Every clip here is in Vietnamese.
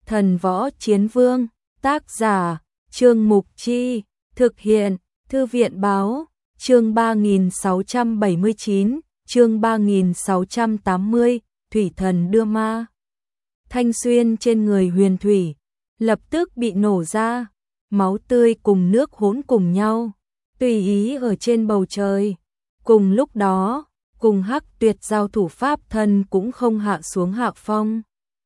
Thần Võ Chiến Vương, tác giả, Trương Mục Chi, thực hiện, Thư viện Báo, chương 3679, chương 3680, Thủy Thần đưa ma. Thanh xuyên trên người Huyền Thủy, lập tức bị nổ ra, máu tươi cùng nước hỗn cùng nhau, tùy ý ở trên bầu trời. Cùng lúc đó, cùng Hắc Tuyệt giao thủ pháp thân cũng không hạ xuống hạ phong.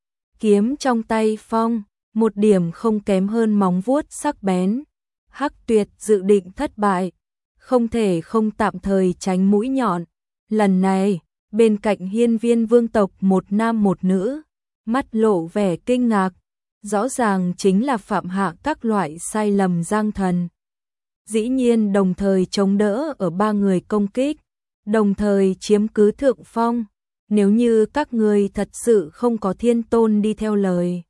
Kiếm trong tay phong, một điểm không kém hơn móng vuốt sắc bén. Hắc Tuyệt dự định thất bại, không thể không tạm thời tránh mũi nhọn. Lần này, bên cạnh Hiên Viên vương tộc một nam một nữ, mắt lộ vẻ kinh ngạc, rõ ràng chính là phạm hạ các loại sai lầm Giang Thần. Dĩ nhiên đồng thời chống đỡ ở ba người công kích, đồng thời chiếm cứ thượng phong. Nếu như các người thật sự không có thiên tôn đi theo lời,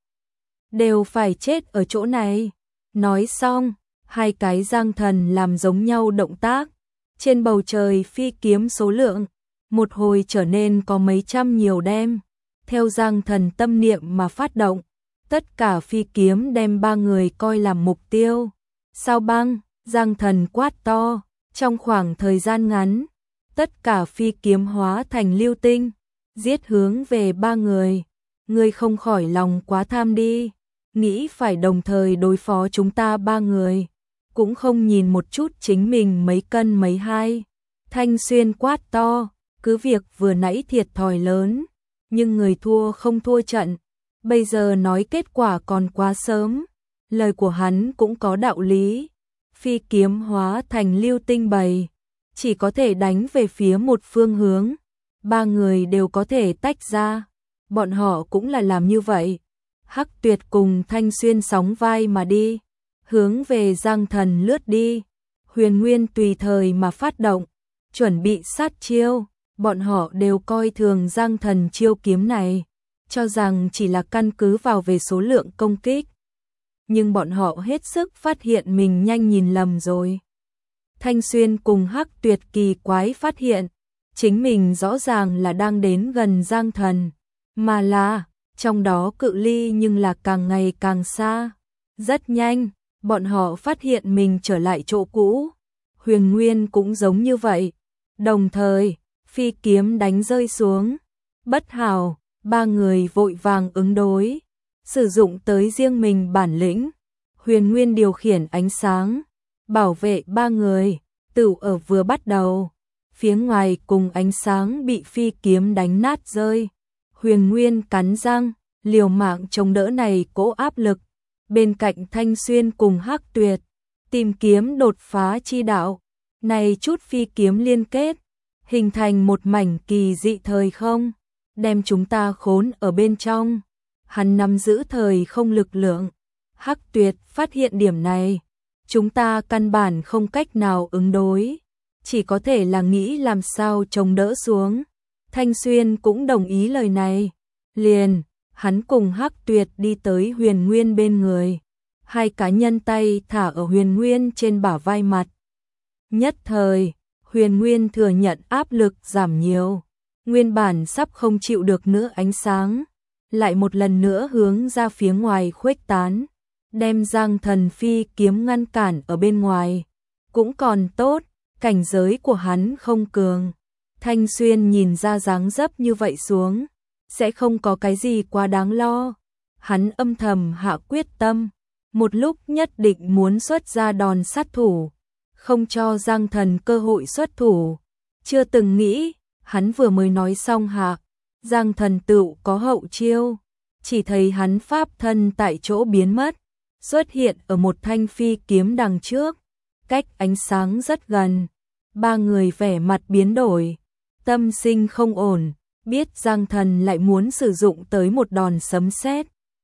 đều phải chết ở chỗ này. Nói xong, hai cái Giang Thần làm giống nhau động tác. Trên bầu trời phi kiếm số lượng, một hồi trở nên có mấy trăm nhiều đem. Theo Giang Thần tâm niệm mà phát động, tất cả phi kiếm đem ba người coi làm mục tiêu. Sao băng, Giang Thần quát to, trong khoảng thời gian ngắn, tất cả phi kiếm hóa thành lưu tinh, giết hướng về ba người. Ngươi không khỏi lòng quá tham đi, nghĩ phải đồng thời đối phó chúng ta ba người, cũng không nhìn một chút chính mình mấy cân mấy hai. Thanh xuyên quát to, cứ việc vừa nãy thiệt thòi lớn, nhưng người thua không thua trận, bây giờ nói kết quả còn quá sớm. Lời của hắn cũng có đạo lý, phi kiếm hóa thành lưu tinh bầy, chỉ có thể đánh về phía một phương hướng, ba người đều có thể tách ra, bọn họ cũng là làm như vậy. Hắc Tuyệt cùng Thanh xuyên sóng vai mà đi, hướng về Giang Thần lướt đi. Huyền Nguyên tùy thời mà phát động, chuẩn bị sát chiêu. Bọn họ đều coi thường Giang Thần chiêu kiếm này, cho rằng chỉ là căn cứ vào về số lượng công kích. Nhưng bọn họ hết sức phát hiện mình nhanh nhìn lầm rồi. Thanh xuyên cùng Hắc Tuyệt kỳ quái phát hiện, chính mình rõ ràng là đang đến gần Giang Thần, mà là, trong đó cự ly nhưng là càng ngày càng xa. Rất nhanh, bọn họ phát hiện mình trở lại chỗ cũ. Huyền Nguyên cũng giống như vậy. Đồng thời, phi kiếm đánh rơi xuống. Bất hảo, ba người vội vàng ứng đối, sử dụng tới riêng mình bản lĩnh. Huyền Nguyên điều khiển ánh sáng, bảo vệ ba người. Tựu ở vừa bắt đầu, phía ngoài cùng ánh sáng bị phi kiếm đánh nát rơi. Huyền Nguyên cắn răng, liều mạng chống đỡ này cỗ áp lực. Bên cạnh Thanh xuyên cùng Hắc Tuyệt, tìm kiếm đột phá chi đạo. Này chút phi kiếm liên kết, hình thành một mảnh kỳ dị thời không, đem chúng ta khốn ở bên trong. Hắn nắm giữ thời không lực lượng. Hắc Tuyệt phát hiện điểm này, chúng ta căn bản không cách nào ứng đối, chỉ có thể là nghĩ làm sao chống đỡ xuống. Thanh xuyên cũng đồng ý lời này. Liền, hắn cùng Hắc Tuyệt đi tới Huyền Nguyên bên người. Hai cá nhân tay thả ở Huyền Nguyên trên bả vai mặt. Nhất thời, Huyền Nguyên thừa nhận áp lực giảm nhiều. Nguyên bản sắp không chịu được nữa ánh sáng, lại một lần nữa hướng ra phía ngoài khuếch tán, đem Giang Thần phi kiếm ngăn cản ở bên ngoài. Cũng còn tốt, cảnh giới của hắn không cường. Thanh xuyên nhìn ra dáng dấp như vậy xuống, sẽ không có cái gì quá đáng lo. Hắn âm thầm hạ quyết tâm, một lúc nhất định muốn xuất ra đòn sát thủ, không cho Giang Thần cơ hội xuất thủ. Chưa từng nghĩ, hắn vừa mới nói xong hạ, Giang Thần tựu có hậu chiêu. Chỉ thấy hắn pháp thân tại chỗ biến mất, xuất hiện ở một thanh phi kiếm đằng trước, cách ánh sáng rất gần. Ba người vẻ mặt biến đổi, tâm sinh không ổn, biết Giang Thần lại muốn sử dụng tới một đòn sấm sét.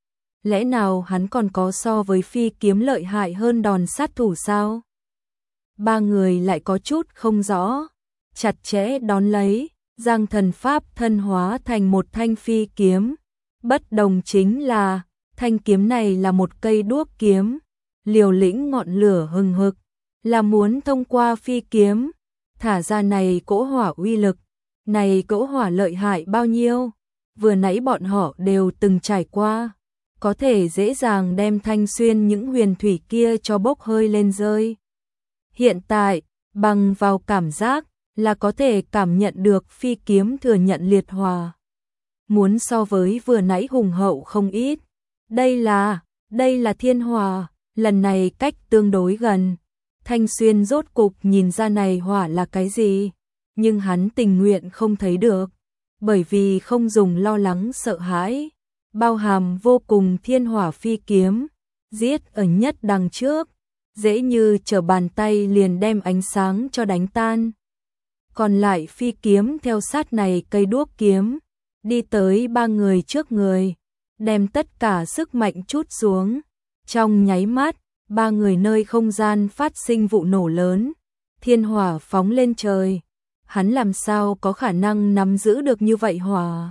Lẽ nào hắn còn có so với phi kiếm lợi hại hơn đòn sát thủ sao? Ba người lại có chút không rõ, chặt chẽ đón lấy. Giang Thần pháp thân hóa thành một thanh phi kiếm. Bất đồng chính là, thanh kiếm này là một cây đuốc kiếm, liều lĩnh ngọn lửa hừng hực, là muốn thông qua phi kiếm, thả ra này cỗ hỏa uy lực. Này cỗ hỏa lợi hại bao nhiêu, vừa nãy bọn họ đều từng trải qua. có thể dễ dàng đem Thanh Xuyên những huyền thủy kia cho bốc hơi lên rơi. Hiện tại, bằng vào cảm giác là có thể cảm nhận được phi kiếm thừa nhận liệt hòa. Muốn so với vừa nãy hùng hậu không ít. Đây là thiên hòa, lần này cách tương đối gần. Thanh Xuyên rốt cục nhìn ra này hỏa là cái gì, nhưng hắn tình nguyện không thấy được, bởi vì không dùng lo lắng sợ hãi, bao hàm vô cùng thiên hỏa phi kiếm, giết ở nhất đằng trước, dễ như trở bàn tay liền đem ánh sáng cho đánh tan. Còn lại phi kiếm theo sát này cây đuốc kiếm, đi tới ba người trước người, đem tất cả sức mạnh trút xuống. Trong nháy mắt, ba người nơi không gian phát sinh vụ nổ lớn, thiên hỏa phóng lên trời. Hắn làm sao có khả năng nắm giữ được như vậy hỏa?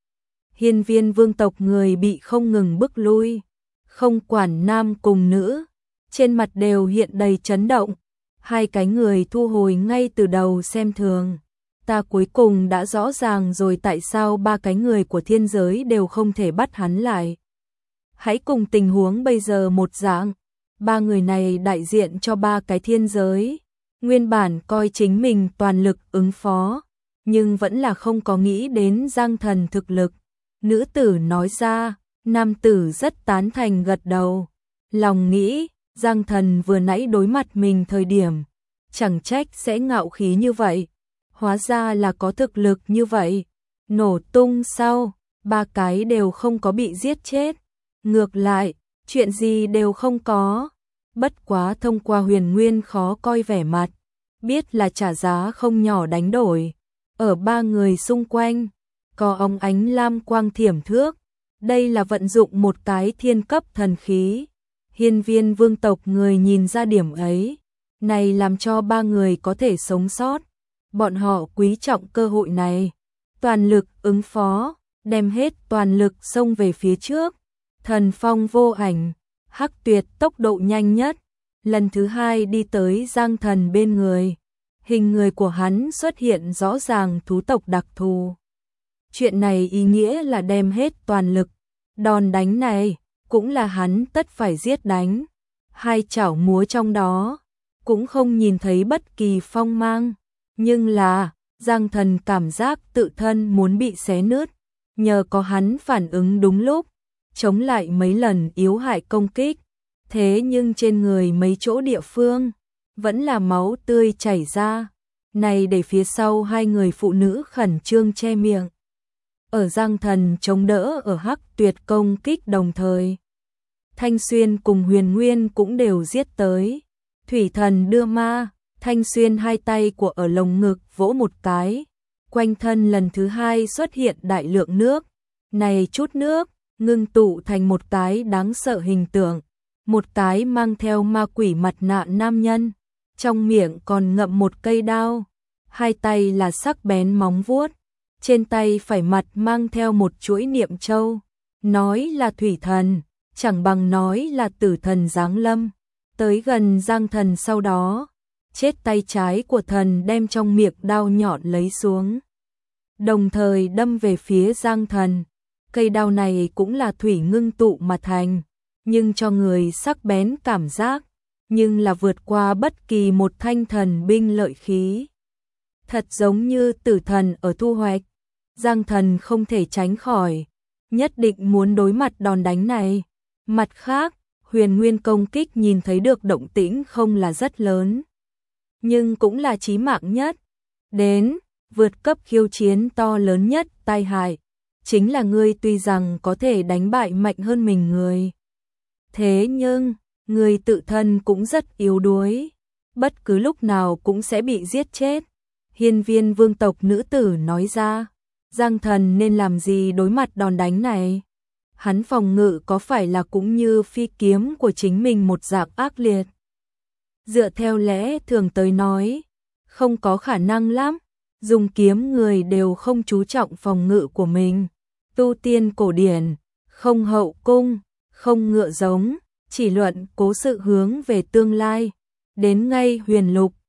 Hiên Viên vương tộc người bị không ngừng bức lui, không quản nam cùng nữ, trên mặt đều hiện đầy chấn động. Hai cái người thu hồi ngay từ đầu xem thường. Ta cuối cùng đã rõ ràng rồi tại sao ba cái người của thiên giới đều không thể bắt hắn lại. Hãy cùng tình huống bây giờ một dạng. Ba người này đại diện cho ba cái thiên giới. Nguyên bản coi chính mình toàn lực ứng phó, nhưng vẫn là không có nghĩ đến Giang Thần thực lực. Nữ tử nói ra, nam tử rất tán thành gật đầu. Lòng nghĩ, Giang Thần vừa nãy đối mặt mình thời điểm, chẳng trách sẽ ngạo khí như vậy. Hóa ra là có thực lực như vậy. Nổ tung sau, ba cái đều không có bị giết chết. Ngược lại, chuyện gì đều không có. Bất quá thông qua Huyền Nguyên khó coi vẻ mặt, biết là trả giá không nhỏ đánh đổi. Ở ba người xung quanh, có óng ánh lam quang thiểm thước. Đây là vận dụng một cái thiên cấp thần khí. Hiên Viên vương tộc người nhìn ra điểm ấy, này làm cho ba người có thể sống sót. Bọn họ quý trọng cơ hội này, toàn lực ứng phó, đem hết toàn lực xông về phía trước. Thần phong vô ảnh, Hắc Tuyệt tốc độ nhanh nhất, lần thứ hai đi tới Giang Thần bên người. Hình người của hắn xuất hiện rõ ràng thú tộc đặc thù. Chuyện này ý nghĩa là đem hết toàn lực. Đòn đánh này cũng là hắn tất phải giết đánh. Hai chảo múa trong đó cũng không nhìn thấy bất kỳ phong mang, nhưng là Giang Thần cảm giác tự thân muốn bị xé nứt. Nhờ có hắn phản ứng đúng lúc, chống lại mấy lần yếu hại công kích, thế nhưng trên người mấy chỗ địa phương vẫn là máu tươi chảy ra. Này để phía sau hai người phụ nữ khẩn trương che miệng. Ở Giang Thần chống đỡ ở Hắc Tuyệt công kích đồng thời, Thanh Xuyên cùng Huyền Nguyên cũng đều giết tới. Thủy thần đưa ma, Thanh Xuyên hai tay của ở lồng ngực vỗ một cái, quanh thân lần thứ hai xuất hiện đại lượng nước. Này chút nước ngưng tụ thành một cái đáng sợ hình tượng, một cái mang theo ma quỷ mặt nạ nam nhân, trong miệng còn ngậm một cây đao, hai tay là sắc bén móng vuốt, trên tay phải mặt mang theo một chuỗi niệm châu. Nói là thủy thần, chẳng bằng nói là tử thần giáng lâm. Tới gần Giang Thần sau đó, chết tay trái của thần đem trong miệng đao nhọn lấy xuống, đồng thời đâm về phía Giang Thần. Cây đao này cũng là thủy ngưng tụ mà thành, nhưng cho người sắc bén cảm giác, nhưng là vượt qua bất kỳ một thanh thần binh lợi khí. Thật giống như tử thần ở thu hoạch. Giang Thần không thể tránh khỏi, nhất định muốn đối mặt đòn đánh này. Mặt khác, Huyền Nguyên công kích nhìn thấy được động tĩnh không là rất lớn, nhưng cũng là chí mạng nhất. Đến, vượt cấp khiêu chiến to lớn nhất tai hại, chính là ngươi tuy rằng có thể đánh bại mạnh hơn mình người. Thế nhưng, người tự thân cũng rất yếu đuối, bất cứ lúc nào cũng sẽ bị giết chết. Hiên Viên vương tộc nữ tử nói ra, Giang Thần nên làm gì đối mặt đòn đánh này? Hắn phòng ngự có phải là cũng như phi kiếm của chính mình một dạng ác liệt? Dựa theo lẽ thường tới nói, không có khả năng lắm. Dùng kiếm người đều không chú trọng phòng ngự của mình. Tu tiên cổ điển, không hậu cung, không ngựa giống, chỉ luận cố sự hướng về tương lai. Đến ngay huyền lục,